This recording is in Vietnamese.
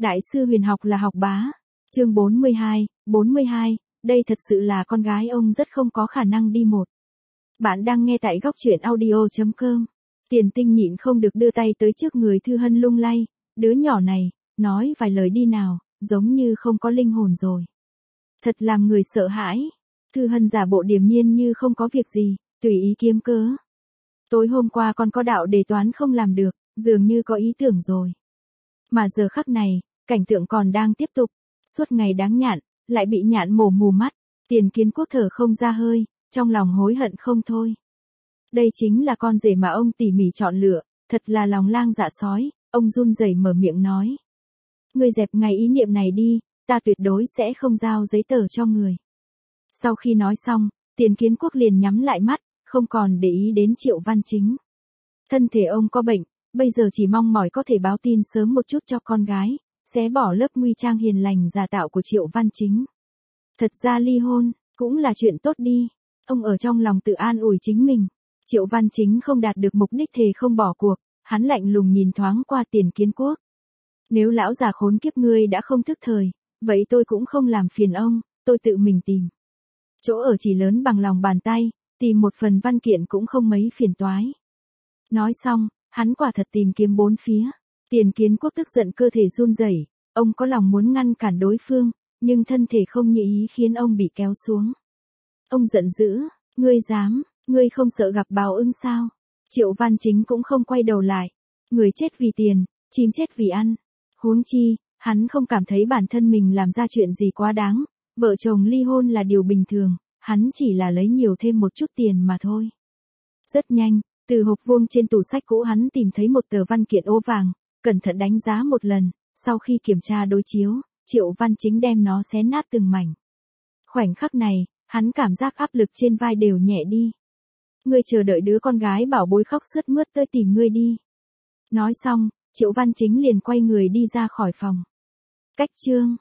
Đại sư huyền học là học bá. Chương 42, đây thật sự là con gái ông rất không có khả năng đi một. Bạn đang nghe tại góc truyện audio.com. Tiền Tinh nhịn không được đưa tay tới trước người Thư Hân lung lay, đứa nhỏ này, nói vài lời đi nào, giống như không có linh hồn rồi. Thật làm người sợ hãi. Thư Hân giả bộ điềm nhiên như không có việc gì, tùy ý kiếm cớ. Tối hôm qua con có đạo đề toán không làm được, dường như có ý tưởng rồi. Mà giờ khắc này, cảnh tượng còn đang tiếp tục, suốt ngày đáng nhạn, lại bị nhạn mổ mù mắt, Tiền Kiến Quốc thở không ra hơi, trong lòng hối hận không thôi. Đây chính là con rể mà ông tỉ mỉ chọn lựa, thật là lòng lang dạ sói, ông run rẩy mở miệng nói. Ngươi dẹp ngay ý niệm này đi, ta tuyệt đối sẽ không giao giấy tờ cho người. Sau khi nói xong, Tiền Kiến Quốc liền nhắm lại mắt, không còn để ý đến Triệu Văn Chính. Thân thể ông có bệnh, bây giờ chỉ mong mỏi có thể báo tin sớm một chút cho con gái, xé bỏ lớp nguy trang hiền lành giả tạo của Triệu Văn Chính. Thật ra ly hôn, cũng là chuyện tốt đi, ông ở trong lòng tự an ủi chính mình. Triệu Văn Chính không đạt được mục đích thề không bỏ cuộc, hắn lạnh lùng nhìn thoáng qua Tiền Kiến Quốc. Nếu lão già khốn kiếp ngươi đã không thức thời, vậy tôi cũng không làm phiền ông, tôi tự mình tìm. Chỗ ở chỉ lớn bằng lòng bàn tay, tìm một phần văn kiện cũng không mấy phiền toái. Nói xong, hắn quả thật tìm kiếm bốn phía. Tiền Kiến Quốc tức giận cơ thể run rẩy, ông có lòng muốn ngăn cản đối phương, nhưng thân thể không như ý khiến ông bị kéo xuống. Ông giận dữ, ngươi dám, ngươi không sợ gặp báo ứng sao? Triệu Văn Chính cũng không quay đầu lại. Người chết vì tiền, chim chết vì ăn. Huống chi, hắn không cảm thấy bản thân mình làm ra chuyện gì quá đáng, vợ chồng ly hôn là điều bình thường, hắn chỉ là lấy nhiều thêm một chút tiền mà thôi. Rất nhanh, từ hộp vuông trên tủ sách cũ hắn tìm thấy một tờ văn kiện ố vàng, cẩn thận đánh giá một lần, sau khi kiểm tra đối chiếu, Triệu Văn Chính đem nó xé nát từng mảnh. Khoảnh khắc này, hắn cảm giác áp lực trên vai đều nhẹ đi. Ngươi chờ đợi đứa con gái bảo bối khóc sướt mướt tới tìm ngươi đi. Nói xong, Triệu Văn Chính liền quay người đi ra khỏi phòng. Cách chương